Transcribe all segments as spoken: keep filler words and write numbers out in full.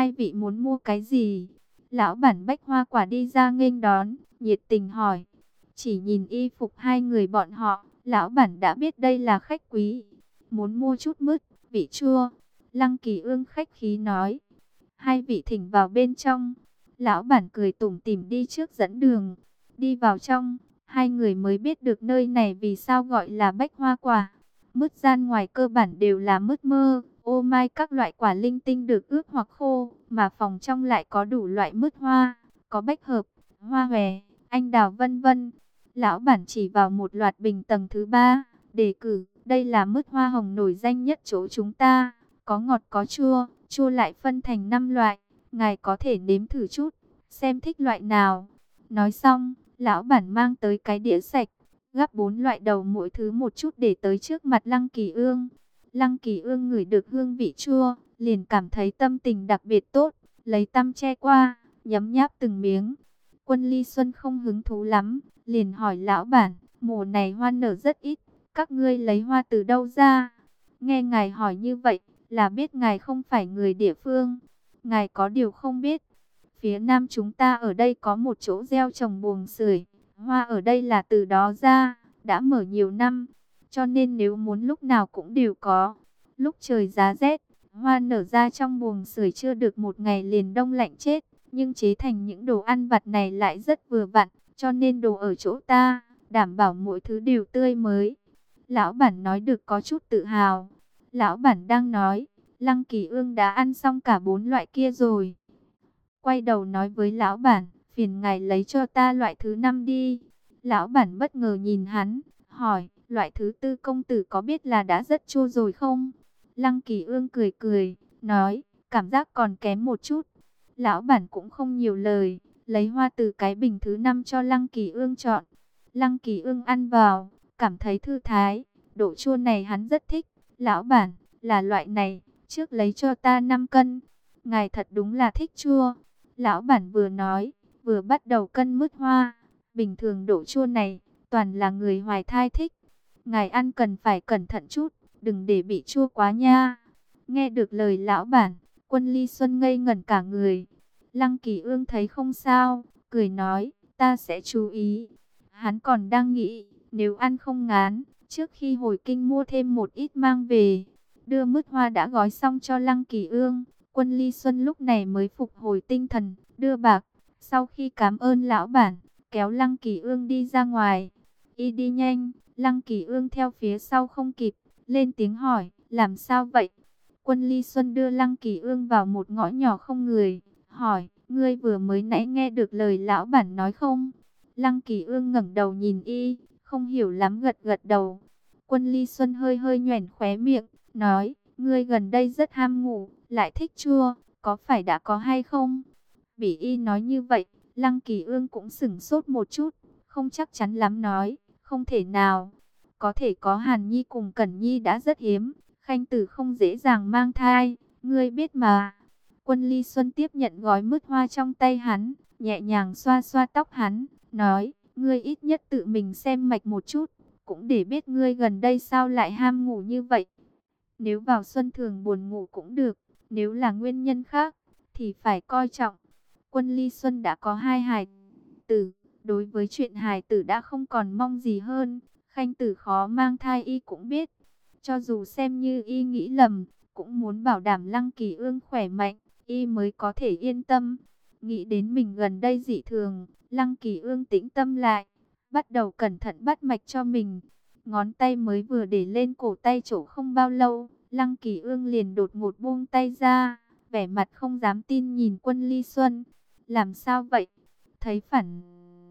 hai vị muốn mua cái gì? Lão bản bách hoa quả đi ra nghênh đón, nhiệt tình hỏi. Chỉ nhìn y phục hai người bọn họ, lão bản đã biết đây là khách quý. Muốn mua chút mứt, vị chua. Lăng Kỳ Ương khách khí nói. Hai vị thỉnh vào bên trong. Lão bản cười tủm tỉm đi trước dẫn đường. Đi vào trong, hai người mới biết được nơi này vì sao gọi là bách hoa quả. Mứt gian ngoài cơ bản đều là mứt mơ, ô mai các loại quả linh tinh được ướp hoặc khô, mà phòng trong lại có đủ loại mứt hoa, có bách hợp, hoa hòe, anh đào vân vân. Lão bản chỉ vào một loạt bình tầng thứ ba, đề cử, đây là mứt hoa hồng nổi danh nhất chỗ chúng ta, có ngọt có chua, chua lại phân thành năm loại, ngài có thể nếm thử chút, xem thích loại nào. Nói xong, lão bản mang tới cái đĩa sạch, gắp bốn loại đầu mỗi thứ một chút để tới trước mặt Lăng Kỳ Ương. Lăng Kỳ Ương ngửi được hương vị chua, liền cảm thấy tâm tình đặc biệt tốt, lấy tăm che qua, nhấm nháp từng miếng. Quân Ly Xuân không hứng thú lắm, liền hỏi lão bản, mùa này hoa nở rất ít, các ngươi lấy hoa từ đâu ra? Nghe ngài hỏi như vậy, là biết ngài không phải người địa phương. Ngài có điều không biết, phía nam chúng ta ở đây có một chỗ gieo trồng buồng sưởi, hoa ở đây là từ đó ra, đã mở nhiều năm, cho nên nếu muốn lúc nào cũng đều có. Lúc trời giá rét, hoa nở ra trong buồng sưởi chưa được một ngày liền đông lạnh chết, nhưng chế thành những đồ ăn vặt này lại rất vừa vặn, cho nên đồ ở chỗ ta, đảm bảo mỗi thứ đều tươi mới. Lão bản nói được có chút tự hào. Lão bản đang nói, Lăng Kỳ Ương đã ăn xong cả bốn loại kia rồi. Quay đầu nói với lão bản, phiền ngài lấy cho ta loại thứ năm đi. Lão bản bất ngờ nhìn hắn, hỏi, loại thứ tư công tử có biết là đã rất chua rồi không? Lăng Kỳ Ương cười cười, nói, cảm giác còn kém một chút. Lão bản cũng không nhiều lời, lấy hoa từ cái bình thứ năm cho Lăng Kỳ Ương chọn. Lăng Kỳ Ương ăn vào, cảm thấy thư thái, độ chua này hắn rất thích. Lão bản, là loại này, trước lấy cho ta năm cân. Ngài thật đúng là thích chua. Lão bản vừa nói, vừa bắt đầu cân mứt hoa. Bình thường độ chua này, toàn là người hoài thai thích. Ngài ăn cần phải cẩn thận chút, đừng để bị chua quá nha. Nghe được lời lão bản, Quân Ly Xuân ngây ngẩn cả người. Lăng Kỳ Ương thấy không sao, cười nói, ta sẽ chú ý. Hắn còn đang nghĩ, nếu ăn không ngán, trước khi hồi kinh mua thêm một ít mang về. Đưa mứt hoa đã gói xong cho Lăng Kỳ Ương. Quân Ly Xuân lúc này mới phục hồi tinh thần, đưa bạc. Sau khi cảm ơn lão bản, kéo Lăng Kỳ Ương đi ra ngoài. Y đi nhanh, Lăng Kỳ Ương theo phía sau không kịp, lên tiếng hỏi, làm sao vậy? Quân Ly Xuân đưa Lăng Kỳ Ương vào một ngõ nhỏ không người, hỏi, ngươi vừa mới nãy nghe được lời lão bản nói không? Lăng Kỳ Ương ngẩng đầu nhìn Y, không hiểu lắm gật gật đầu. Quân Ly Xuân hơi hơi nhoẻn khóe miệng, nói, ngươi gần đây rất ham ngủ, lại thích chua, có phải đã có hay không? Bị Y nói như vậy, Lăng Kỳ Ương cũng sửng sốt một chút, không chắc chắn lắm nói, không thể nào. Có thể có Hàn Nhi cùng Cẩn Nhi đã rất hiếm, Khanh Tử không dễ dàng mang thai, ngươi biết mà. Quân Ly Xuân tiếp nhận gói mứt hoa trong tay hắn, nhẹ nhàng xoa xoa tóc hắn, nói, ngươi ít nhất tự mình xem mạch một chút, cũng để biết ngươi gần đây sao lại ham ngủ như vậy. Nếu vào xuân thường buồn ngủ cũng được, nếu là nguyên nhân khác, thì phải coi trọng. Quân Ly Xuân đã có hai hài tử, đối với chuyện hài tử đã không còn mong gì hơn. Khanh Tử khó mang thai Y cũng biết, cho dù xem như Y nghĩ lầm, cũng muốn bảo đảm Lăng Kỳ Ương khỏe mạnh, Y mới có thể yên tâm. Nghĩ đến mình gần đây dị thường, Lăng Kỳ Ương tĩnh tâm lại, bắt đầu cẩn thận bắt mạch cho mình. Ngón tay mới vừa để lên cổ tay chỗ không bao lâu, Lăng Kỳ Ương liền đột ngột buông tay ra, vẻ mặt không dám tin nhìn Quân Ly Xuân. Làm sao vậy? Thấy phản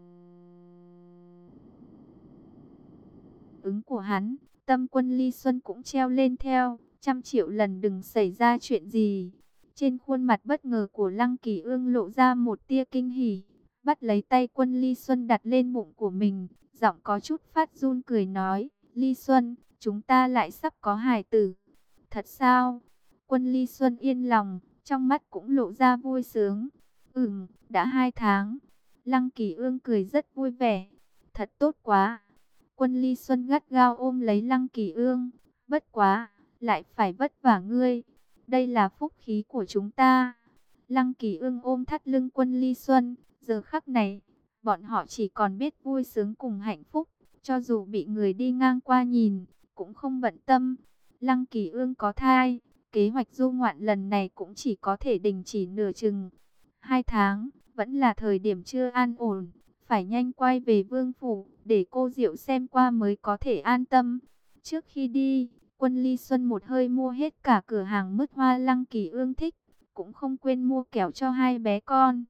ứng của hắn, tâm Quân Ly Xuân cũng treo lên theo, trăm triệu lần đừng xảy ra chuyện gì. Trên khuôn mặt bất ngờ của Lăng Kỳ Ương lộ ra một tia kinh hỉ, bắt lấy tay Quân Ly Xuân đặt lên bụng của mình, giọng có chút phát run cười nói, Ly Xuân, chúng ta lại sắp có hài tử. Thật sao? Quân Ly Xuân yên lòng, trong mắt cũng lộ ra vui sướng. Ừm, đã hai tháng. Lăng Kỳ Ương cười rất vui vẻ. Thật tốt quá. Quân Ly Xuân gắt gao ôm lấy Lăng Kỳ Ương. Bất quá, lại phải vất vả ngươi. Đây là phúc khí của chúng ta. Lăng Kỳ Ương ôm thắt lưng Quân Ly Xuân. Giờ khắc này, bọn họ chỉ còn biết vui sướng cùng hạnh phúc. Cho dù bị người đi ngang qua nhìn, cũng không bận tâm. Lăng Kỳ Ương có thai, kế hoạch du ngoạn lần này cũng chỉ có thể đình chỉ nửa chừng. Hai tháng, vẫn là thời điểm chưa an ổn. Phải nhanh quay về Vương Phủ, để cô Diệu xem qua mới có thể an tâm. Trước khi đi, Quân Ly Xuân một hơi mua hết cả cửa hàng mứt hoa Lăng Kỳ Ương thích. Cũng không quên mua kẹo cho hai bé con.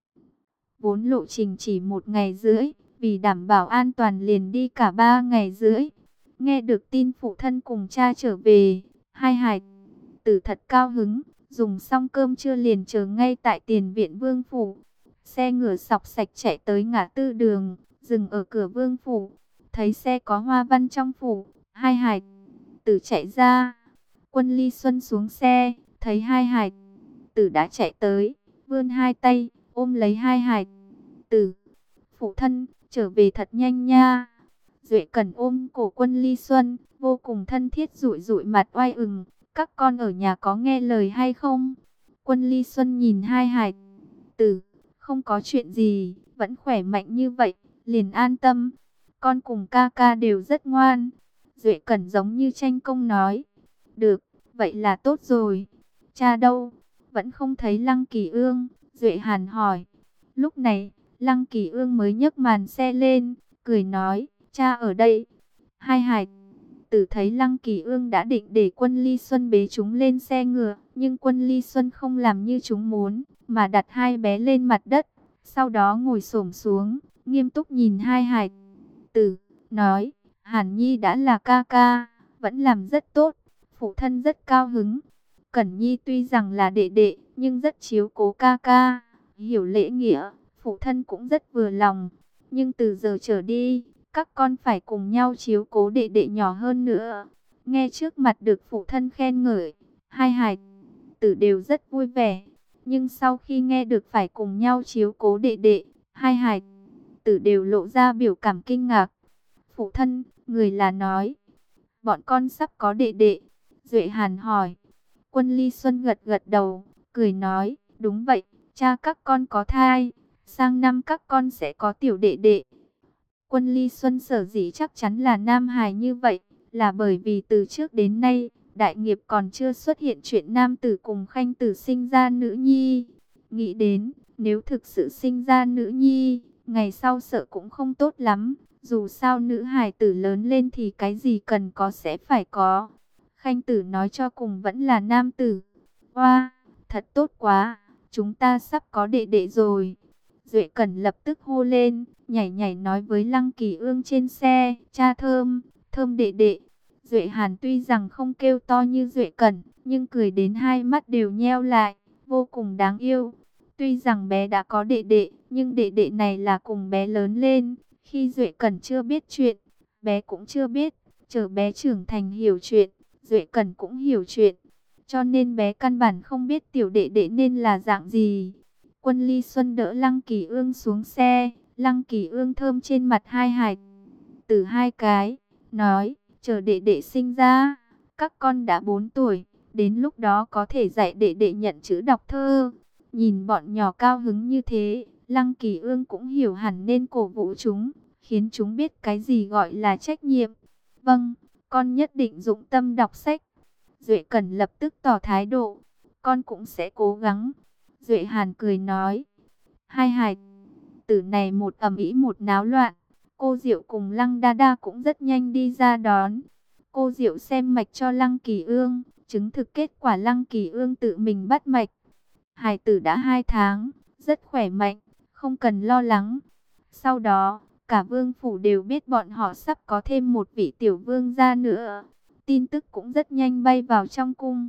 Vốn lộ trình chỉ một ngày rưỡi, vì đảm bảo an toàn liền đi cả ba ngày rưỡi. Nghe được tin phụ thân cùng cha trở về, hai hài tử thật cao hứng, dùng xong cơm trưa liền chờ ngay tại tiền viện Vương Phủ. Xe ngựa sọc sạch chạy tới ngã tư đường, dừng ở cửa Vương Phủ. Thấy xe có hoa văn trong phủ, hai hài tử chạy ra. Quân Ly Xuân xuống xe, thấy hai hài tử đã chạy tới, vươn hai tay, ôm lấy hai hài tử. Phụ thân, trở về thật nhanh nha. Duệ Cẩn ôm cổ Quân Ly Xuân, vô cùng thân thiết dụi dụi mặt oai ừng. Các con ở nhà có nghe lời hay không? Quân Ly Xuân nhìn hai hài tử, không có chuyện gì, vẫn khỏe mạnh như vậy, liền an tâm. Con cùng ca ca đều rất ngoan. Duệ Cẩn giống như tranh công nói. Được, vậy là tốt rồi. Cha đâu? Vẫn không thấy Lăng Kỳ Ương. Duệ Hàn hỏi. Lúc này, Lăng Kỳ Ương mới nhấc màn xe lên, cười nói, cha ở đây. Hai hài tử thấy Lăng Kỳ Ương đã định để Quân Ly Xuân bế chúng lên xe ngựa, nhưng Quân Ly Xuân không làm như chúng muốn, mà đặt hai bé lên mặt đất, sau đó ngồi xổm xuống, nghiêm túc nhìn hai hài tử, nói, Hàn Nhi đã là ca ca, vẫn làm rất tốt, phụ thân rất cao hứng. Cẩn Nhi tuy rằng là đệ đệ, nhưng rất chiếu cố ca ca, hiểu lễ nghĩa, phụ thân cũng rất vừa lòng. Nhưng từ giờ trở đi, các con phải cùng nhau chiếu cố đệ đệ nhỏ hơn nữa. Nghe trước mặt được phụ thân khen ngợi, hai hài tử đều rất vui vẻ. Nhưng sau khi nghe được phải cùng nhau chiếu cố đệ đệ, hai hài tử đều lộ ra biểu cảm kinh ngạc. Phụ thân, người là nói, bọn con sắp có đệ đệ. Duệ Hàn hỏi. Quân Ly Xuân gật gật đầu, cười nói, đúng vậy, cha các con có thai, sang năm các con sẽ có tiểu đệ đệ. Quân Ly Xuân sở dĩ chắc chắn là nam hài như vậy, là bởi vì từ trước đến nay, đại nghiệp còn chưa xuất hiện chuyện nam tử cùng khanh tử sinh ra nữ nhi. Nghĩ đến, nếu thực sự sinh ra nữ nhi, ngày sau sợ cũng không tốt lắm, dù sao nữ hài tử lớn lên thì cái gì cần có sẽ phải có. Khanh tử nói cho cùng vẫn là nam tử. Oa, thật tốt quá, chúng ta sắp có đệ đệ rồi. Duệ Cẩn lập tức hô lên, nhảy nhảy nói với Lăng Kỳ Ương trên xe, cha thơm, thơm đệ đệ. Duệ Hàn tuy rằng không kêu to như Duệ Cẩn, nhưng cười đến hai mắt đều nheo lại, vô cùng đáng yêu. Tuy rằng bé đã có đệ đệ, nhưng đệ đệ này là cùng bé lớn lên. Khi Duệ Cẩn chưa biết chuyện, bé cũng chưa biết, chờ bé trưởng thành hiểu chuyện, Duệ Cẩn cũng hiểu chuyện. Cho nên bé căn bản không biết tiểu đệ đệ nên là dạng gì. Quân Ly Xuân đỡ Lăng Kỳ Ương xuống xe, Lăng Kỳ Ương thơm trên mặt hai hài tử hai cái, nói, chờ đệ đệ sinh ra, các con đã bốn tuổi, đến lúc đó có thể dạy đệ đệ nhận chữ đọc thơ. Nhìn bọn nhỏ cao hứng như thế, Lăng Kỳ Ương cũng hiểu hẳn nên cổ vũ chúng, khiến chúng biết cái gì gọi là trách nhiệm. Vâng, con nhất định dụng tâm đọc sách. Duệ Cẩn lập tức tỏ thái độ, con cũng sẽ cố gắng. Duệ Hàn cười nói, hai hài tử này một ầm ĩ một náo loạn. Cô Diệu cùng Lăng Đa Đa cũng rất nhanh đi ra đón. Cô Diệu xem mạch cho Lăng Kỳ Ương, chứng thực kết quả Lăng Kỳ Ương tự mình bắt mạch. Hài tử đã hai tháng, rất khỏe mạnh, không cần lo lắng. Sau đó, cả vương phủ đều biết bọn họ sắp có thêm một vị tiểu vương gia nữa. Tin tức cũng rất nhanh bay vào trong cung.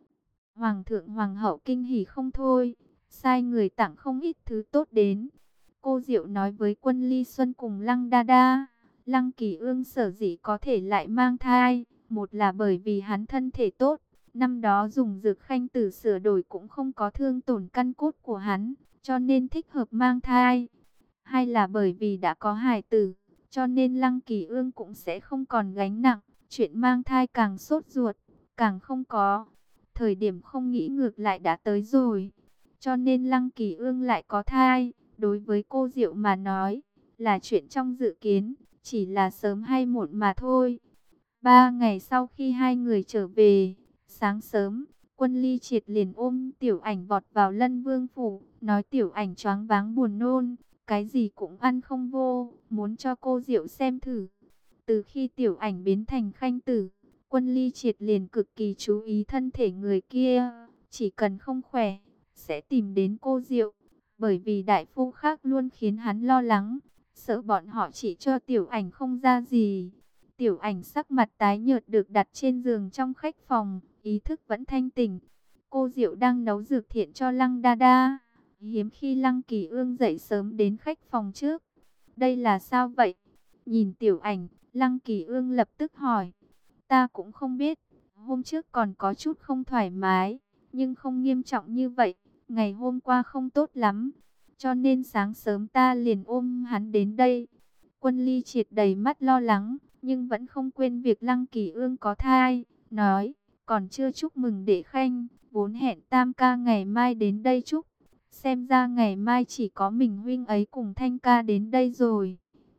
Hoàng thượng hoàng hậu kinh hỉ không thôi, sai người tặng không ít thứ tốt đến. Cô Diệu nói với Quân Ly Xuân cùng Lăng Đa Đa, Lăng Kỳ Ương sở dĩ có thể lại mang thai, một là bởi vì hắn thân thể tốt, năm đó dùng dược khanh tử sửa đổi cũng không có thương tổn căn cốt của hắn, cho nên thích hợp mang thai. Hai là bởi vì đã có hài tử, cho nên Lăng Kỳ Ương cũng sẽ không còn gánh nặng, chuyện mang thai càng sốt ruột, càng không có. Thời điểm không nghĩ ngược lại đã tới rồi. cho nên Lăng Kỳ Ương lại có thai. Đối với cô Diệu mà nói, là chuyện trong dự kiến, chỉ là sớm hay muộn mà thôi. Ba ngày sau khi hai người trở về, sáng sớm, Quân Ly Triệt liền ôm Tiểu Ảnh vọt vào Lân Vương phủ, nói Tiểu Ảnh choáng váng buồn nôn, cái gì cũng ăn không vô, muốn cho cô Diệu xem thử. Từ khi Tiểu Ảnh biến thành khanh tử, Quân Ly Triệt liền cực kỳ chú ý thân thể người kia, chỉ cần không khỏe, sẽ tìm đến cô Diệu, bởi vì đại phu khác luôn khiến hắn lo lắng, sợ bọn họ chỉ cho Tiểu Ảnh không ra gì. Tiểu Ảnh sắc mặt tái nhợt được đặt trên giường trong khách phòng, ý thức vẫn thanh tỉnh. Cô Diệu đang nấu dược thiện cho Lăng Đa Đa. Hiếm khi Lăng Kỳ Ương dậy sớm đến khách phòng trước. Đây là sao vậy? Nhìn Tiểu Ảnh, Lăng Kỳ Ương lập tức hỏi. Ta cũng không biết, hôm trước còn có chút không thoải mái, nhưng không nghiêm trọng như vậy. Ngày hôm qua không tốt lắm, cho nên sáng sớm ta liền ôm hắn đến đây. Quân Ly Triệt đầy mắt lo lắng, nhưng vẫn không quên việc Lăng Kỳ Ương có thai, nói, còn chưa chúc mừng đệ khanh, vốn hẹn tam ca ngày mai đến đây chúc, xem ra ngày mai chỉ có mình huynh ấy cùng Thanh ca đến đây rồi.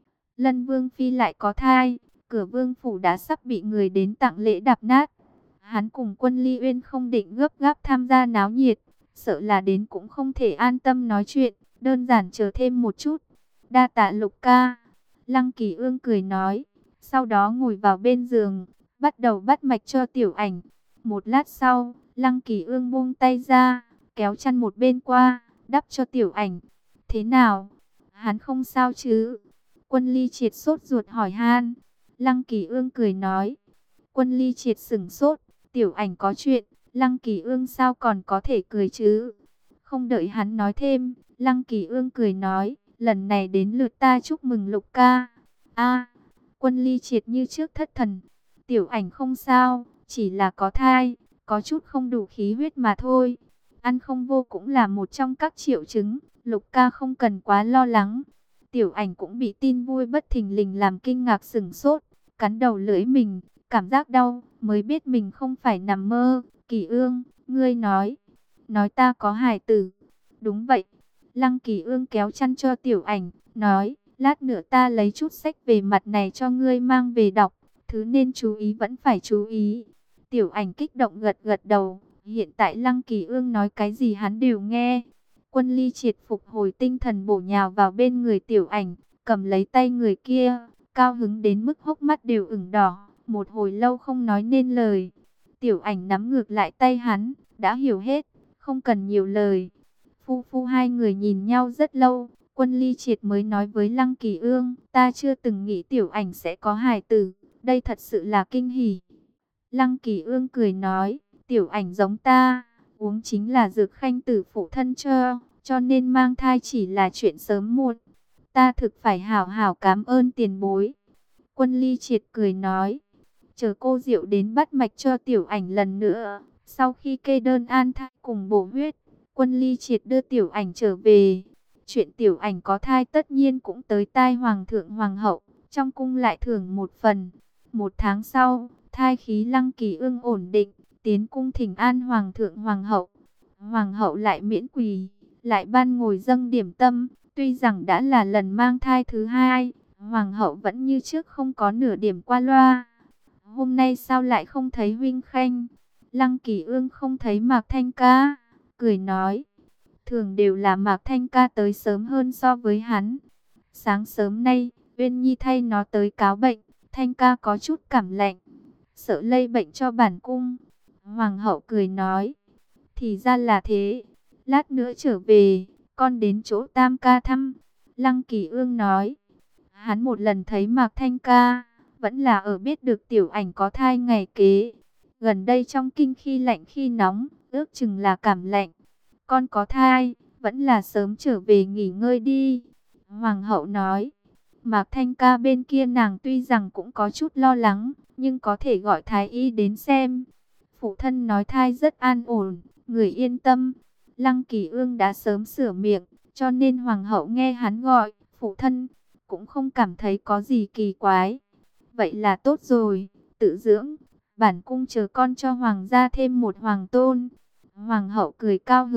Lân Vương Phi lại có thai, cửa vương phủ đã sắp bị người đến tặng lễ đạp nát. Hắn cùng Quân Ly Uyên không định gấp gáp tham gia náo nhiệt, sợ là đến cũng không thể an tâm nói chuyện, đơn giản chờ thêm một chút. Đa tạ Lục ca. Lăng Kỳ Ương cười nói, sau đó ngồi vào bên giường, bắt đầu bắt mạch cho Tiểu Ảnh. Một lát sau, Lăng Kỳ Ương buông tay ra, kéo chăn một bên qua, đắp cho Tiểu Ảnh. Thế nào? Hắn không sao chứ? Quân Ly Triệt sốt ruột hỏi han. Lăng Kỳ Ương cười nói. Quân Ly Triệt sững sốt, Tiểu Ảnh có chuyện, Lăng Kỳ Ương sao còn có thể cười chứ? Không đợi hắn nói thêm, Lăng Kỳ Ương cười nói, lần này đến lượt ta chúc mừng Lục ca. A, Quân Ly Triệt như trước thất thần. Tiểu Ảnh không sao, chỉ là có thai, có chút không đủ khí huyết mà thôi. Ăn không vô cũng là một trong các triệu chứng, Lục ca không cần quá lo lắng. Tiểu Ảnh cũng bị tin vui bất thình lình làm kinh ngạc sửng sốt, cắn đầu lưỡi mình, cảm giác đau, mới biết mình không phải nằm mơ. Kỳ Ương, ngươi nói, nói ta có hài tử. Đúng vậy. Lăng Kỳ Ương kéo chăn cho Tiểu Ảnh, nói, lát nữa ta lấy chút sách về mặt này cho ngươi mang về đọc, thứ nên chú ý vẫn phải chú ý. Tiểu Ảnh kích động gật gật đầu, hiện tại Lăng Kỳ Ương nói cái gì hắn đều nghe. Quân Ly Triệt phục hồi tinh thần bổ nhào vào bên người Tiểu Ảnh, cầm lấy tay người kia, cao hứng đến mức hốc mắt đều ửng đỏ, một hồi lâu không nói nên lời. Tiểu Ảnh nắm ngược lại tay hắn, đã hiểu hết, không cần nhiều lời. Phu phu hai người nhìn nhau rất lâu, Quân Ly Triệt mới nói với Lăng Kỳ Ương, ta chưa từng nghĩ Tiểu Ảnh sẽ có hài tử, đây thật sự là kinh hỉ. Lăng Kỳ Ương cười nói, Tiểu Ảnh giống ta, uống chính là dược khanh tử phụ thân cho, cho nên mang thai chỉ là chuyện sớm muộn. Ta thực phải hảo hảo cảm ơn tiền bối. Quân Ly Triệt cười nói, chờ cô Diệu đến bắt mạch cho Tiểu Ảnh lần nữa, sau khi kê đơn an thai cùng bổ huyết, Quân Ly Triệt đưa Tiểu Ảnh trở về. Chuyện Tiểu Ảnh có thai tất nhiên cũng tới tai Hoàng thượng Hoàng hậu, trong cung lại thưởng một phần. Một tháng sau, thai khí Lăng Kỳ Ương ổn định, tiến cung thỉnh an Hoàng thượng Hoàng hậu. Hoàng hậu lại miễn quỳ, lại ban ngồi dâng điểm tâm. Tuy rằng đã là lần mang thai thứ hai, Hoàng hậu vẫn như trước không có nửa điểm qua loa. Hôm nay sao lại không thấy huynh khanh? Lăng Kỳ Ương không thấy Mạc Thanh ca, cười nói, thường đều là Mạc Thanh ca tới sớm hơn so với hắn. Sáng sớm nay, Uyên Nhi thay nó tới cáo bệnh, Thanh ca có chút cảm lạnh, sợ lây bệnh cho bản cung. Hoàng hậu cười nói, thì ra là thế, lát nữa trở về, con đến chỗ Tam ca thăm. Lăng Kỳ Ương nói, hắn một lần thấy Mạc Thanh ca, vẫn là ở biết được Tiểu Ảnh có thai ngày kế. Gần đây trong kinh khi lạnh khi nóng, ước chừng là cảm lạnh. Con có thai, vẫn là sớm trở về nghỉ ngơi đi. Hoàng hậu nói, Mạc Thanh ca bên kia nàng tuy rằng cũng có chút lo lắng, nhưng có thể gọi thái y đến xem. Phụ thân nói thai rất an ổn, người yên tâm. Lăng Kỳ Ương đã sớm sửa miệng, cho nên Hoàng hậu nghe hắn gọi phụ thân, cũng không cảm thấy có gì kỳ quái. Vậy là tốt rồi, tự dưỡng, bản cung chờ con cho Hoàng gia thêm một hoàng tôn. Hoàng hậu cười cao hứng,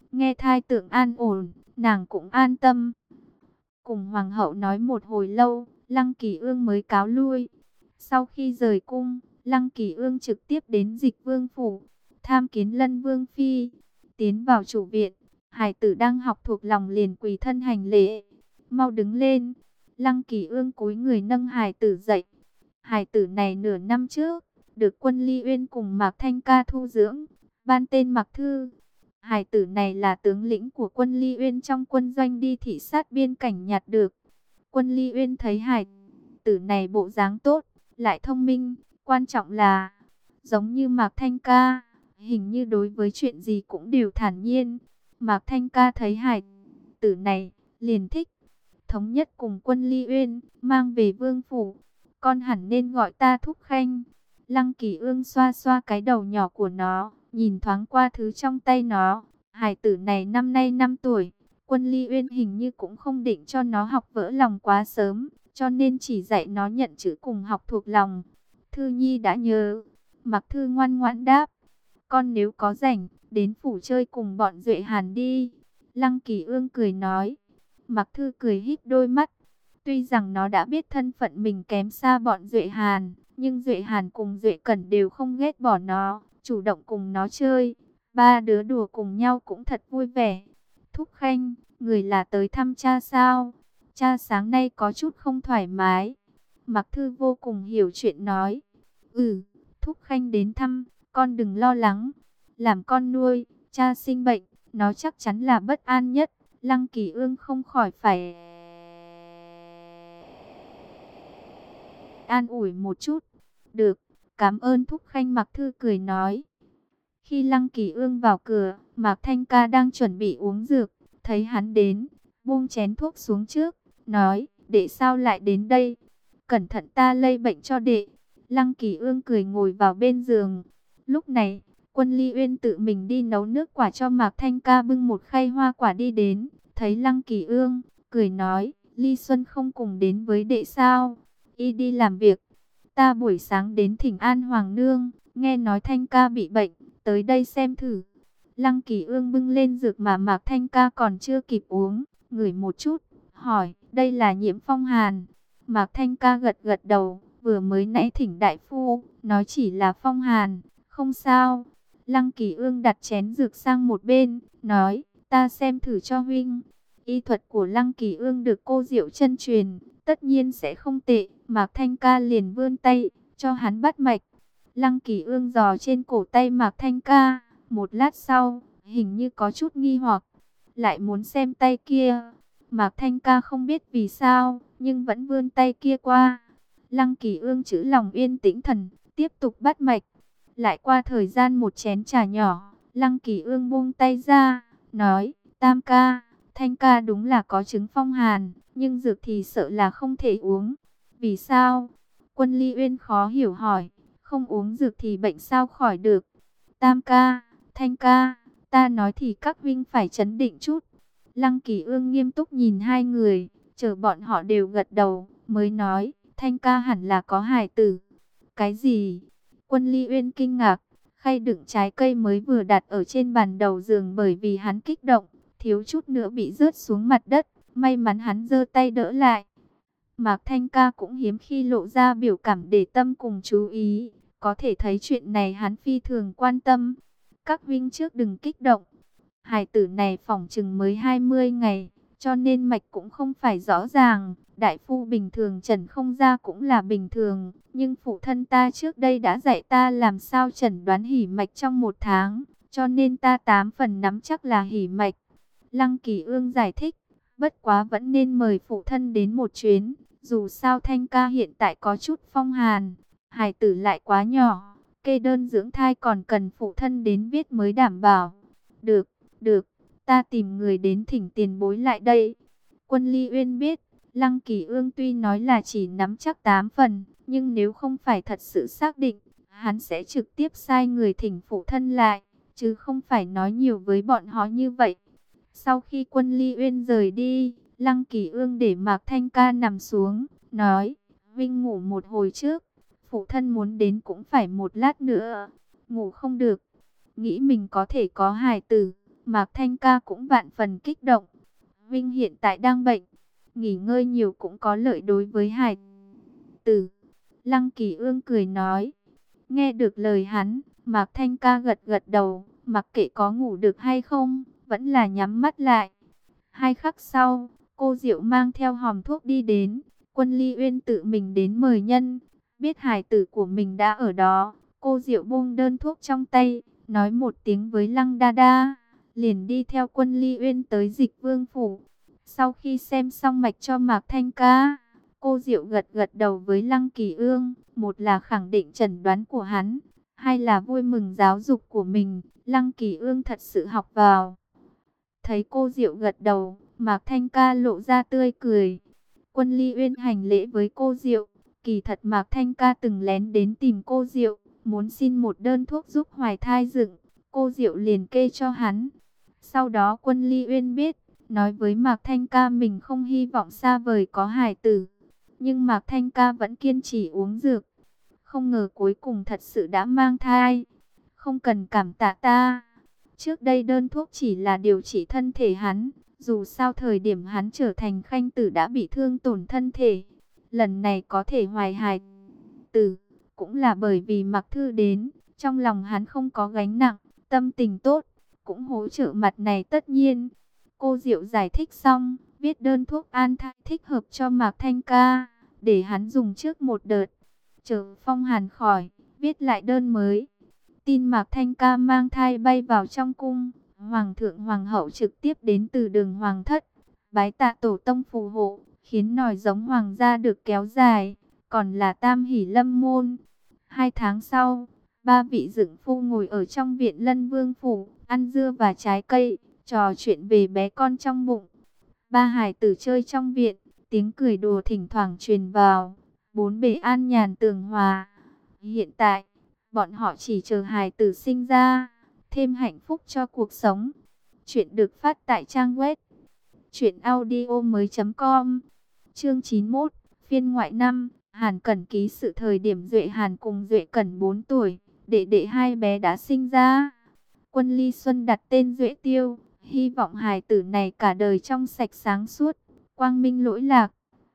Nghe thai tượng an ổn, nàng cũng an tâm. Cùng hoàng hậu nói một hồi lâu, Lăng Kỳ Ương mới cáo lui. Sau khi rời cung, Lăng Kỳ Ương trực tiếp đến Dịch Vương phủ, tham kiến Lân Vương phi. Tiến vào chủ viện, hải tử đang học thuộc lòng liền quỳ thân hành lễ. Mau đứng lên. Lăng Kỳ Ương cúi người nâng hải tử dậy. Hải tử này nửa năm trước được Quân Ly Uyên cùng Mạc Thanh Ca thu dưỡng, ban tên Mạc Thư. Hải tử này là tướng lĩnh của Quân Ly Uyên trong quân doanh đi thị sát biên cảnh nhặt được. Quân Ly Uyên thấy hải tử này bộ dáng tốt, lại thông minh, quan trọng là giống như Mạc Thanh Ca, hình như đối với chuyện gì cũng đều thản nhiên. Mạc Thanh Ca thấy hải tử này liền thích, thống nhất cùng Quân Ly Uyên mang về vương phủ. Con hẳn nên gọi ta Thúc Khanh. Lăng Kỳ Ương xoa xoa cái đầu nhỏ của nó, nhìn thoáng qua thứ trong tay nó. Hải tử này năm nay năm tuổi. Quân Ly Uyên hình như cũng không định cho nó học vỡ lòng quá sớm, cho nên chỉ dạy nó nhận chữ cùng học thuộc lòng. Thư Nhi đã nhớ. Mạc Thư ngoan ngoãn đáp. Con nếu có rảnh, đến phủ chơi cùng bọn Duệ Hàn đi. Lăng Kỳ Ương cười nói. Mạc Thư cười híp đôi mắt. Tuy rằng nó đã biết thân phận mình kém xa bọn Duệ Hàn, nhưng Duệ Hàn cùng Duệ Cẩn đều không ghét bỏ nó, chủ động cùng nó chơi. Ba đứa đùa cùng nhau cũng thật vui vẻ. Thúc Khanh, người là tới thăm cha sao? Cha sáng nay có chút không thoải mái. Mạc Thư vô cùng hiểu chuyện nói. Ừ, Thúc Khanh đến thăm, con đừng lo lắng. Làm con nuôi, cha sinh bệnh, nó chắc chắn là bất an nhất. Lăng Kỳ Ương không khỏi phải an ủi một chút. Được, cảm ơn Thúc Khanh. Mạc Thư cười nói. Khi Lăng Kỳ Ương vào cửa, Mạc Thanh Ca đang chuẩn bị uống dược, thấy hắn đến, buông chén thuốc xuống trước, nói, đệ sao lại đến đây? Cẩn thận ta lây bệnh cho đệ. Lăng Kỳ Ương cười ngồi vào bên giường. Lúc này, Quân Ly Uyên tự mình đi nấu nước quả cho Mạc Thanh Ca, bưng một khay hoa quả đi đến, thấy Lăng Kỳ Ương, cười nói, Ly Xuân không cùng đến với đệ sao? Y đi làm việc. Ta buổi sáng đến thỉnh an Hoàng nương, nghe nói Thanh Ca bị bệnh, tới đây xem thử. Lăng Kỳ Ương bưng lên dược mà Mạc Thanh Ca còn chưa kịp uống, ngửi một chút, hỏi, đây là nhiễm phong hàn. Mạc Thanh Ca gật gật đầu, vừa mới nãy thỉnh đại phu, nói chỉ là phong hàn, không sao. Lăng Kỳ Ương đặt chén dược sang một bên, nói, ta xem thử cho huynh. Y thuật của Lăng Kỳ Ương được cô Diệu Chân truyền, tất nhiên sẽ không tệ. Mạc Thanh Ca liền vươn tay, cho hắn bắt mạch. Lăng Kỳ Ương dò trên cổ tay Mạc Thanh Ca, một lát sau, hình như có chút nghi hoặc, lại muốn xem tay kia. Mạc Thanh Ca không biết vì sao, nhưng vẫn vươn tay kia qua. Lăng Kỳ Ương trữ lòng yên tĩnh thần, tiếp tục bắt mạch. Lại qua thời gian một chén trà nhỏ, Lăng Kỳ Ương buông tay ra, nói, Tam ca, Thanh ca đúng là có chứng phong hàn, nhưng dược thì sợ là không thể uống. Vì sao? Quân Ly Uyên khó hiểu hỏi, không uống dược thì bệnh sao khỏi được? Tam ca, Thanh ca, ta nói thì các huynh phải trấn định chút. Lăng Kỳ Ương nghiêm túc nhìn hai người, chờ bọn họ đều gật đầu, mới nói, Thanh ca hẳn là có hài tử. Cái gì? Quân Ly Uyên kinh ngạc, khay đựng trái cây mới vừa đặt ở trên bàn đầu giường bởi vì hắn kích động, thiếu chút nữa bị rớt xuống mặt đất, may mắn hắn giơ tay đỡ lại. Mạc Thanh Ca cũng hiếm khi lộ ra biểu cảm để tâm cùng chú ý, có thể thấy chuyện này hắn phi thường quan tâm. Các huynh trước đừng kích động, hài tử này phỏng chừng mới hai mươi ngày, cho nên mạch cũng không phải rõ ràng. Đại phu bình thường chẩn không ra cũng là bình thường, nhưng phụ thân ta trước đây đã dạy ta làm sao chẩn đoán hỉ mạch trong một tháng, cho nên ta tám phần nắm chắc là hỉ mạch. Lăng Kỳ Ương giải thích, bất quá vẫn nên mời phụ thân đến một chuyến, dù sao Thanh ca hiện tại có chút phong hàn, hài tử lại quá nhỏ, kê đơn dưỡng thai còn cần phụ thân đến viết mới đảm bảo. Được, được, ta tìm người đến thỉnh tiền bối lại đây. Quân Ly Uyên biết, Lăng Kỳ Ương tuy nói là chỉ nắm chắc tám phần, nhưng nếu không phải thật sự xác định, hắn sẽ trực tiếp sai người thỉnh phụ thân lại, chứ không phải nói nhiều với bọn họ như vậy. Sau khi Quân Ly Uyên rời đi, Lăng Kỳ Ương để Mạc Thanh Ca nằm xuống, nói, Vinh ngủ một hồi trước, phụ thân muốn đến cũng phải một lát nữa, ngủ không được, nghĩ mình có thể có hài tử, Mạc Thanh Ca cũng vạn phần kích động. Vinh hiện tại đang bệnh, nghỉ ngơi nhiều cũng có lợi đối với hải tử. Lăng Kỳ Ương cười nói. Nghe được lời hắn, Mạc Thanh Ca gật gật đầu, mặc kệ có ngủ được hay không, vẫn là nhắm mắt lại. Hai khắc sau, cô Diệu mang theo hòm thuốc đi đến. Quân Ly Uyên tự mình đến mời nhân. Biết hài tử của mình đã ở đó, cô Diệu buông đơn thuốc trong tay, nói một tiếng với Lăng Đa Đa, liền đi theo Quân Ly Uyên tới Dịch Vương phủ. Sau khi xem xong mạch cho Mạc Thanh Ca, cô Diệu gật gật đầu với Lăng Kỳ Ương, một là khẳng định chẩn đoán của hắn, hai là vui mừng giáo dục của mình. Lăng Kỳ Ương thật sự học vào. Thấy cô Diệu gật đầu, Mạc Thanh Ca lộ ra tươi cười. Quân Ly Uyên hành lễ với cô Diệu. Kỳ thật Mạc Thanh Ca từng lén đến tìm cô Diệu, muốn xin một đơn thuốc giúp hoài thai dựng. Cô Diệu liền kê cho hắn. Sau đó Quân Ly Uyên biết, nói với Mạc Thanh Ca mình không hy vọng xa vời có hài tử. Nhưng Mạc Thanh Ca vẫn kiên trì uống dược. Không ngờ cuối cùng thật sự đã mang thai. Không cần cảm tạ ta. Trước đây đơn thuốc chỉ là điều trị thân thể hắn. Dù sao thời điểm hắn trở thành khanh tử đã bị thương tổn thân thể. Lần này có thể hoài hài tử, cũng là bởi vì Mạc Thư đến. Trong lòng hắn không có gánh nặng, tâm tình tốt, cũng hỗ trợ mặt này tất nhiên. Cô Diệu giải thích xong, viết đơn thuốc an thai thích hợp cho Mạc Thanh Ca, để hắn dùng trước một đợt. Chờ phong hàn khỏi, viết lại đơn mới. Tin Mạc Thanh Ca mang thai bay vào trong cung. Hoàng thượng hoàng hậu trực tiếp đến từ đường hoàng thất, bái tạ tổ tông phù hộ, khiến nòi giống hoàng gia được kéo dài. Còn là tam hỷ lâm môn. Hai tháng sau, ba vị dựng phu ngồi ở trong viện Lân Vương phủ, ăn dưa và trái cây, trò chuyện về bé con trong bụng. Ba hài tử chơi trong viện, tiếng cười đùa thỉnh thoảng truyền vào. Bốn bề an nhàn tường hòa. Hiện tại, bọn họ chỉ chờ hài tử sinh ra, thêm hạnh phúc cho cuộc sống. Chuyện được phát tại trang web truyện audio mới chấm com. Chương chín mươi mốt, phiên ngoại năm. Hàn Cẩn ký sự thời điểm Duệ Hàn cùng Duệ Cẩn bốn tuổi, đệ đệ hai bé đã sinh ra. Quân Ly Xuân đặt tên Duệ Tiêu, hy vọng hài tử này cả đời trong sạch sáng suốt, quang minh lỗi lạc.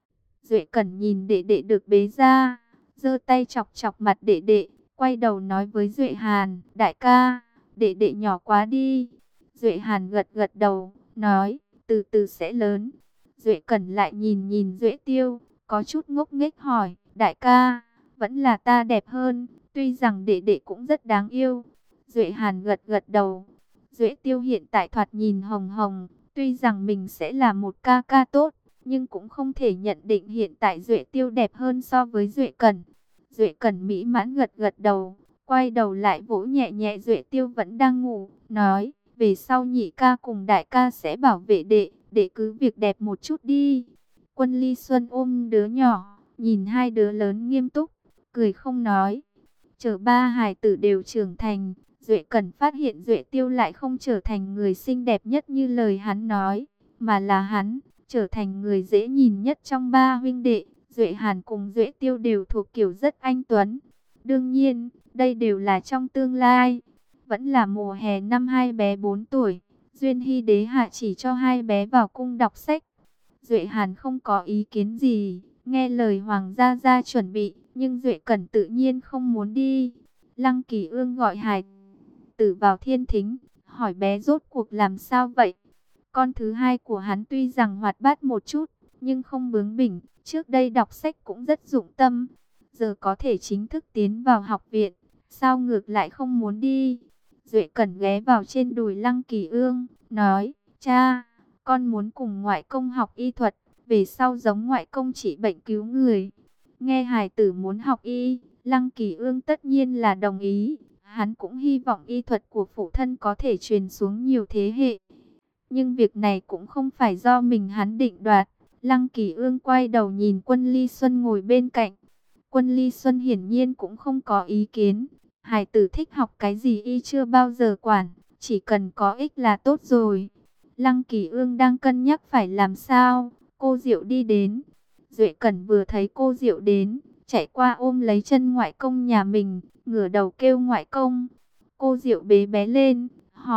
Duệ Cẩn nhìn đệ đệ được bế ra, giơ tay chọc chọc mặt đệ đệ, quay đầu nói với Duệ Hàn, đại ca, đệ đệ nhỏ quá đi. Duệ Hàn gật gật đầu, nói, từ từ sẽ lớn. Duệ Cẩn lại nhìn nhìn Duệ Tiêu, có chút ngốc nghếch hỏi, đại ca, vẫn là ta đẹp hơn, tuy rằng đệ đệ cũng rất đáng yêu. Duệ Hàn gật gật đầu. Duệ Tiêu hiện tại thoạt nhìn hồng hồng, tuy rằng mình sẽ là một ca ca tốt, nhưng cũng không thể nhận định hiện tại Duệ Tiêu đẹp hơn so với Duệ Cẩn. Duệ Cẩn mỹ mãn gật gật đầu, quay đầu lại vỗ nhẹ nhẹ Duệ Tiêu vẫn đang ngủ, nói, về sau nhị ca cùng đại ca sẽ bảo vệ đệ, đệ cứ việc đẹp một chút đi. Quân Ly Xuân ôm đứa nhỏ, nhìn hai đứa lớn nghiêm túc, cười không nói. Chờ ba hài tử đều trưởng thành, Duệ Cẩn phát hiện Duệ Tiêu lại không trở thành người xinh đẹp nhất như lời hắn nói, mà là hắn trở thành người dễ nhìn nhất trong ba huynh đệ. Duệ Hàn cùng Duệ Tiêu đều thuộc kiểu rất anh tuấn. Đương nhiên, đây đều là trong tương lai. Vẫn là mùa hè năm hai bé bốn tuổi, Duyên Hy đế hạ chỉ cho hai bé vào cung đọc sách. Duệ Hàn không có ý kiến gì, nghe lời Hoàng gia gia chuẩn bị, nhưng Duệ Cẩn tự nhiên không muốn đi. Lăng Kỳ Ương gọi hài tử vào thiên thính, hỏi bé rốt cuộc làm sao vậy. Con thứ hai của hắn tuy rằng hoạt bát một chút, nhưng không bướng bỉnh, trước đây đọc sách cũng rất dụng tâm. Giờ có thể chính thức tiến vào học viện, sao ngược lại không muốn đi. Duệ Cẩn ghé vào trên đùi Lăng Kỳ Ương, nói, cha, con muốn cùng ngoại công học y thuật, về sau giống ngoại công trị bệnh cứu người. Nghe hài tử muốn học y, Lăng Kỳ Ương tất nhiên là đồng ý. Hắn cũng hy vọng y thuật của phụ thân có thể truyền xuống nhiều thế hệ. Nhưng việc này cũng không phải do mình hắn định đoạt. Lăng Kỳ Ương quay đầu nhìn Quân Ly Xuân ngồi bên cạnh. Quân Ly Xuân hiển nhiên cũng không có ý kiến. Hài tử thích học cái gì y chưa bao giờ quản, chỉ cần có ích là tốt rồi. Lăng Kỳ Ương đang cân nhắc phải làm sao. Cô Diệu đi đến. Duệ Cẩn vừa thấy cô Diệu đến, chạy qua ôm lấy chân ngoại công nhà mình, ngửa đầu kêu ngoại công. Cô Diệu bế bé lên, hỏi,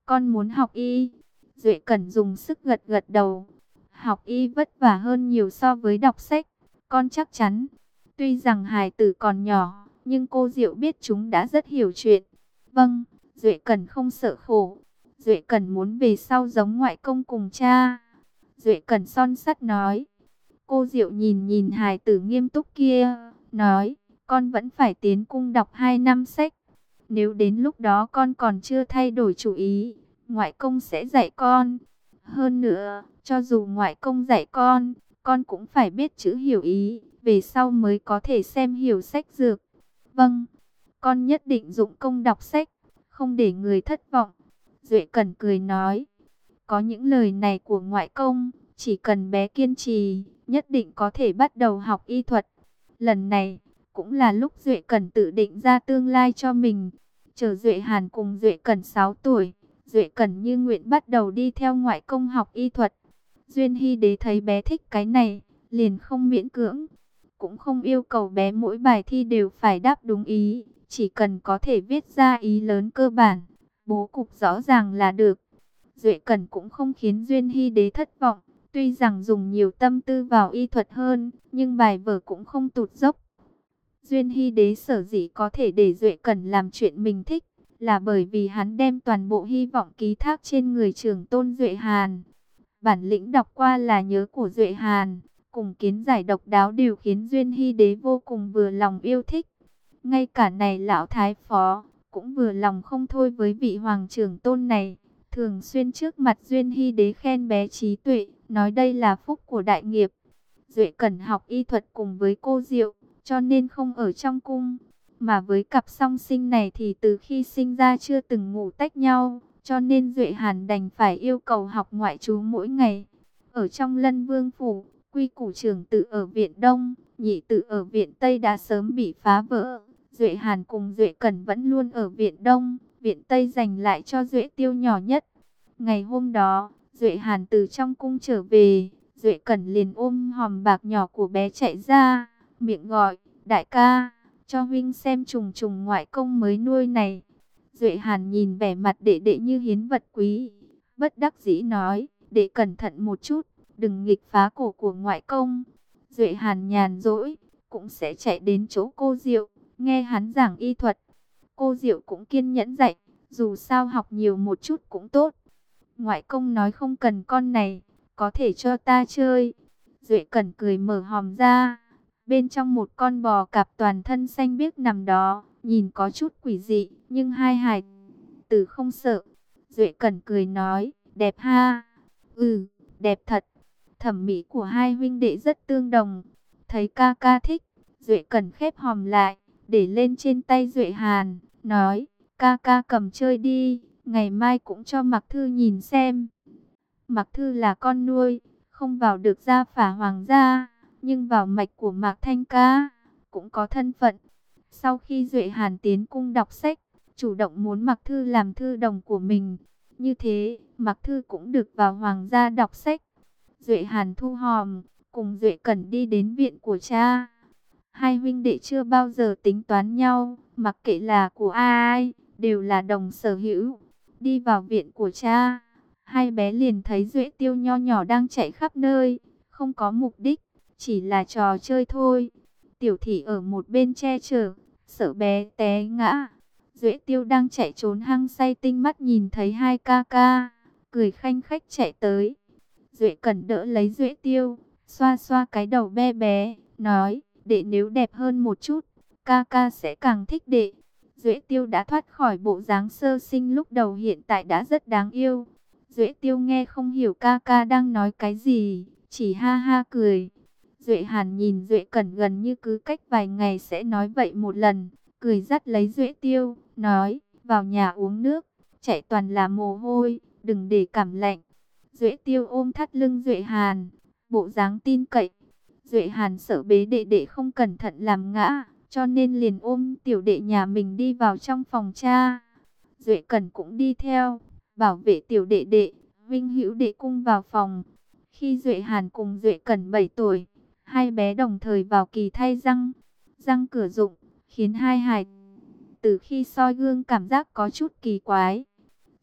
con muốn học y. Duệ Cẩn dùng sức gật gật đầu. Học y vất vả hơn nhiều so với đọc sách, con chắc chắn. Tuy rằng hài tử còn nhỏ, nhưng cô Diệu biết chúng đã rất hiểu chuyện. Vâng, Duệ Cẩn không sợ khổ. Duệ Cẩn muốn về sau giống ngoại công cùng cha. Duệ Cẩn son sắt nói. Cô Diệu nhìn nhìn hài tử nghiêm túc kia, nói, con vẫn phải tiến cung đọc hai năm sách. Nếu đến lúc đó con còn chưa thay đổi chủ ý, ngoại công sẽ dạy con. Hơn nữa, cho dù ngoại công dạy con, con cũng phải biết chữ hiểu ý, về sau mới có thể xem hiểu sách dược. Vâng, con nhất định dụng công đọc sách, không để người thất vọng. Duệ Cẩn cười nói, có những lời này của ngoại công, chỉ cần bé kiên trì, nhất định có thể bắt đầu học y thuật. Lần này, cũng là lúc Duệ Cẩn tự định ra tương lai cho mình. Chờ Duệ Hàn cùng Duệ Cẩn sáu tuổi, Duệ Cẩn như nguyện bắt đầu đi theo ngoại công học y thuật. Duyên Hy Đế thấy bé thích cái này, liền không miễn cưỡng, cũng không yêu cầu bé mỗi bài thi đều phải đáp đúng ý, chỉ cần có thể viết ra ý lớn cơ bản, bố cục rõ ràng là được. Duệ Cẩn cũng không khiến Duyên Hy Đế thất vọng, tuy rằng dùng nhiều tâm tư vào y thuật hơn, nhưng bài vở cũng không tụt dốc. Duyên Hy Đế sở dĩ có thể để Duệ Cẩn làm chuyện mình thích, là bởi vì hắn đem toàn bộ hy vọng ký thác trên người Trường Tôn Duệ Hàn. Bản lĩnh đọc qua là nhớ của Duệ Hàn, cùng kiến giải độc đáo đều khiến Duyên Hy Đế vô cùng vừa lòng yêu thích. Ngay cả này lão thái phó, cũng vừa lòng không thôi với vị hoàng Trường Tôn này. Thường xuyên trước mặt Duyên Hy Đế khen bé trí tuệ, nói đây là phúc của đại nghiệp. Duệ Cẩn học y thuật cùng với cô Diệu, cho nên không ở trong cung. Mà với cặp song sinh này thì từ khi sinh ra chưa từng ngủ tách nhau, cho nên Duệ Hàn đành phải yêu cầu học ngoại trú mỗi ngày. Ở trong Lân Vương phủ, quy củ trưởng tự ở viện Đông, nhị tự ở viện Tây đã sớm bị phá vỡ. Duệ Hàn cùng Duệ Cẩn vẫn luôn ở viện Đông, viện Tây dành lại cho Duệ Tiêu nhỏ nhất. Ngày hôm đó, Duệ Hàn từ trong cung trở về, Duệ Cẩn liền ôm hòm bạc nhỏ của bé chạy ra, miệng gọi, đại ca, cho huynh xem trùng trùng ngoại công mới nuôi này. Duệ Hàn nhìn vẻ mặt đệ đệ như hiến vật quý, bất đắc dĩ nói, đệ cẩn thận một chút, đừng nghịch phá cổ của ngoại công. Duệ Hàn nhàn rỗi, cũng sẽ chạy đến chỗ cô Diệu, nghe hắn giảng y thuật. Cô Diệu cũng kiên nhẫn dạy, dù sao học nhiều một chút cũng tốt. Ngoại công nói không cần con này, có thể cho ta chơi. Duệ Cẩn cười mở hòm ra, bên trong một con bò cạp toàn thân xanh biếc nằm đó, nhìn có chút quỷ dị, nhưng hai hài tử không sợ. Duệ Cẩn cười nói, đẹp ha. Ừ, đẹp thật. Thẩm mỹ của hai huynh đệ rất tương đồng. Thấy ca ca thích, Duệ Cẩn khép hòm lại, để lên trên tay Duệ Hàn, nói, ca ca cầm chơi đi, ngày mai cũng cho Mặc Thư nhìn xem. Mặc Thư là con nuôi, không vào được gia phả hoàng gia, nhưng vào mạch của Mạc Thanh ca, cũng có thân phận. Sau khi Duệ Hàn tiến cung đọc sách, chủ động muốn Mặc Thư làm thư đồng của mình. Như thế, Mặc Thư cũng được vào hoàng gia đọc sách. Duệ Hàn thu hòm, cùng Duệ Cẩn đi đến viện của cha. Hai huynh đệ chưa bao giờ tính toán nhau, mặc kệ là của ai, đều là đồng sở hữu. Đi vào viện của cha, hai bé liền thấy Duệ Tiêu nho nhỏ đang chạy khắp nơi, không có mục đích, chỉ là trò chơi thôi. Tiểu Thị ở một bên che chở, sợ bé té ngã. Duệ Tiêu đang chạy trốn hăng say tinh mắt nhìn thấy hai ca ca, cười khanh khách chạy tới. Duệ Cẩn đỡ lấy Duệ Tiêu, xoa xoa cái đầu bé bé, nói, đệ nếu đẹp hơn một chút, ca ca sẽ càng thích đệ. Duệ Tiêu đã thoát khỏi bộ dáng sơ sinh lúc đầu, hiện tại đã rất đáng yêu. Duệ Tiêu nghe không hiểu ca ca đang nói cái gì, chỉ ha ha cười. Duệ Hàn nhìn Duệ Cẩn gần như cứ cách vài ngày sẽ nói vậy một lần, cười dắt lấy Duệ Tiêu, nói, vào nhà uống nước, chạy toàn là mồ hôi, đừng để cảm lạnh. Duệ Tiêu ôm thắt lưng Duệ Hàn, bộ dáng tin cậy. Duệ Hàn sợ bế đệ đệ không cẩn thận làm ngã, cho nên liền ôm tiểu đệ nhà mình đi vào trong phòng cha. Duệ Cẩn cũng đi theo, bảo vệ tiểu đệ đệ, vinh hữu đệ cung vào phòng. Khi Duệ Hàn cùng Duệ Cẩn bảy tuổi, hai bé đồng thời vào kỳ thay răng. Răng cửa rụng, khiến hai hài từ khi soi gương cảm giác có chút kỳ quái.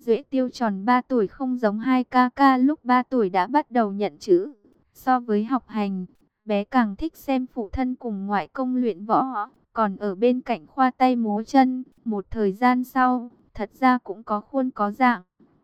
Duệ Tiêu tròn ba tuổi, không giống hai ca ca lúc ba tuổi đã bắt đầu nhận chữ. So với học hành, bé càng thích xem phụ thân cùng ngoại công luyện võ, còn ở bên cạnh khoa tay múa chân. Một thời gian sau, thật ra cũng có khuôn có dạng.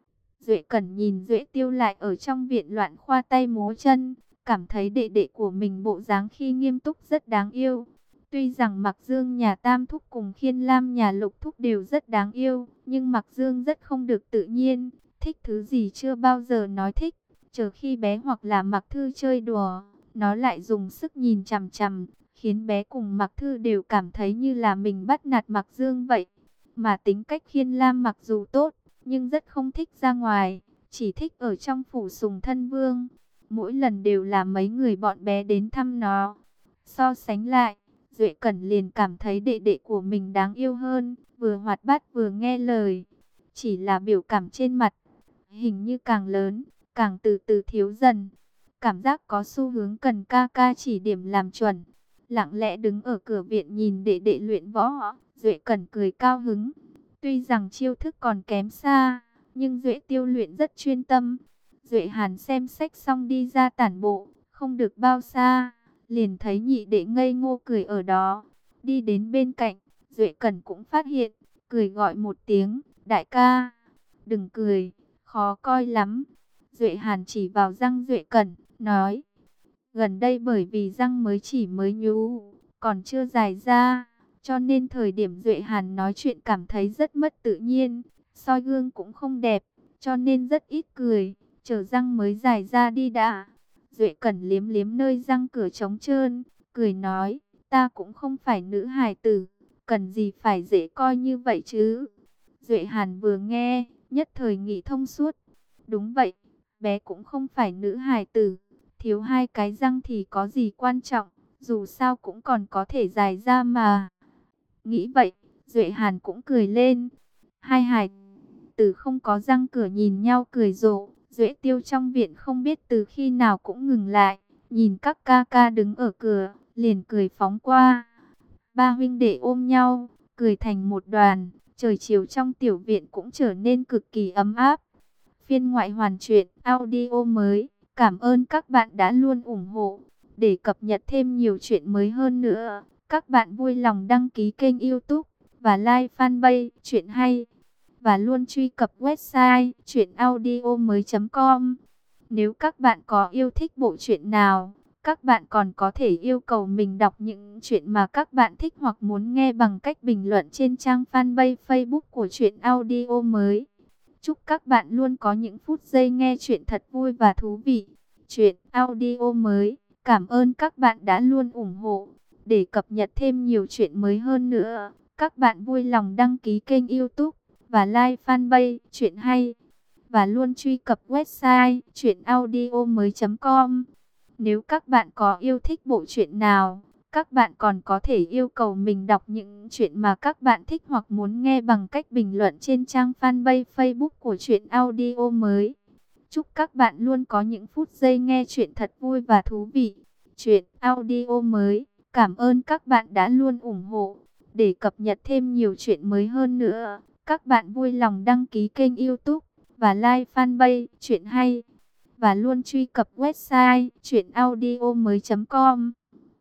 Duệ Cẩn nhìn Duệ Tiêu lại ở trong viện loạn khoa tay múa chân, cảm thấy đệ đệ của mình bộ dáng khi nghiêm túc rất đáng yêu. Tuy rằng Mạc Dương nhà Tam Thúc cùng Khiên Lam nhà Lục Thúc đều rất đáng yêu, nhưng Mạc Dương rất không được tự nhiên, thích thứ gì chưa bao giờ nói thích. Chờ khi bé hoặc là Mạc Thư chơi đùa, nó lại dùng sức nhìn chằm chằm, khiến bé cùng Mạc Thư đều cảm thấy như là mình bắt nạt Mạc Dương vậy. Mà tính cách Khiên Lam mặc dù tốt, nhưng rất không thích ra ngoài, chỉ thích ở trong phủ Sùng Thân Vương. Mỗi lần đều là mấy người bọn bé đến thăm nó. So sánh lại, Duệ Cẩn liền cảm thấy đệ đệ của mình đáng yêu hơn, vừa hoạt bát vừa nghe lời. Chỉ là biểu cảm trên mặt, hình như càng lớn, càng từ từ thiếu dần. Cảm giác có xu hướng cần ca ca chỉ điểm làm chuẩn. Lặng lẽ đứng ở cửa viện nhìn đệ đệ luyện võ, Duệ Cẩn cười cao hứng. Tuy rằng chiêu thức còn kém xa, nhưng Duệ Tiêu luyện rất chuyên tâm. Duệ Hàn xem sách xong đi ra tản bộ, không được bao xa, liền thấy nhị đệ ngây ngô cười ở đó. Đi đến bên cạnh, Duệ Cẩn cũng phát hiện, cười gọi một tiếng, đại ca, đừng cười, khó coi lắm. Duệ Hàn chỉ vào răng Duệ Cẩn, nói, gần đây bởi vì răng mới chỉ mới nhú, còn chưa dài ra, cho nên thời điểm Duệ Hàn nói chuyện cảm thấy rất mất tự nhiên, soi gương cũng không đẹp, cho nên rất ít cười, chờ răng mới dài ra đi đã. Duệ Cẩn liếm liếm nơi răng cửa trống trơn, cười nói, ta cũng không phải nữ hài tử, cần gì phải dễ coi như vậy chứ. Duệ Hàn vừa nghe, nhất thời nghĩ thông suốt, đúng vậy, bé cũng không phải nữ hài tử, thiếu hai cái răng thì có gì quan trọng, dù sao cũng còn có thể dài ra mà. Nghĩ vậy, Duệ Hàn cũng cười lên. Hai hài tử không có răng cửa nhìn nhau cười rộ. Duệ Tiêu trong viện không biết từ khi nào cũng ngừng lại, nhìn các ca ca đứng ở cửa, liền cười phóng qua. Ba huynh đệ ôm nhau, cười thành một đoàn, trời chiều trong tiểu viện cũng trở nên cực kỳ ấm áp. Phiên ngoại hoàn truyện audio mới. Cảm ơn các bạn đã luôn ủng hộ. Để cập nhật thêm nhiều chuyện mới hơn nữa, các bạn vui lòng đăng ký kênh YouTube và like fanpage Chuyện Hay, và luôn truy cập website truyện audio mới chấm com. Nếu các bạn có yêu thích bộ truyện nào, các bạn còn có thể yêu cầu mình đọc những chuyện mà các bạn thích hoặc muốn nghe bằng cách bình luận trên trang fanpage Facebook của Truyện Audio Mới. Chúc các bạn luôn có những phút giây nghe chuyện thật vui và thú vị. Truyện audio mới. Cảm ơn các bạn đã luôn ủng hộ. Để cập nhật thêm nhiều chuyện mới hơn nữa, các bạn vui lòng đăng ký kênh YouTube và like fanpage Chuyện Hay, và luôn truy cập website truyện audio mới chấm com. Nếu các bạn có yêu thích bộ truyện nào, các bạn còn có thể yêu cầu mình đọc những chuyện mà các bạn thích hoặc muốn nghe bằng cách bình luận trên trang fanpage Facebook của Truyện Audio Mới. Chúc các bạn luôn có những phút giây nghe chuyện thật vui và thú vị. Truyện Audio Mới. Cảm ơn các bạn đã luôn ủng hộ. Để cập nhật thêm nhiều chuyện mới hơn nữa, các bạn vui lòng đăng ký kênh YouTube và like fanpage Chuyện Hay, và luôn truy cập website truyện audio mới chấm com.